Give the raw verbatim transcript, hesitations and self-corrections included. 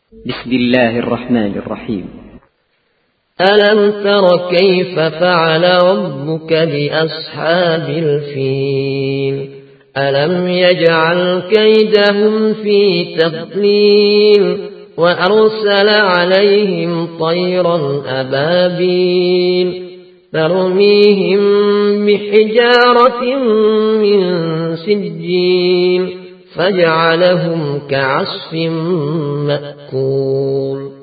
بسم الله الرحمن الرحيم. ألم تر كيف فعل ربك بأصحاب الفيل ألم يجعل كيدهم في تضليل وأرسل عليهم طيرا أبابيل ترميهم بحجارة من سجيل فجعلهم كعصف مأكول.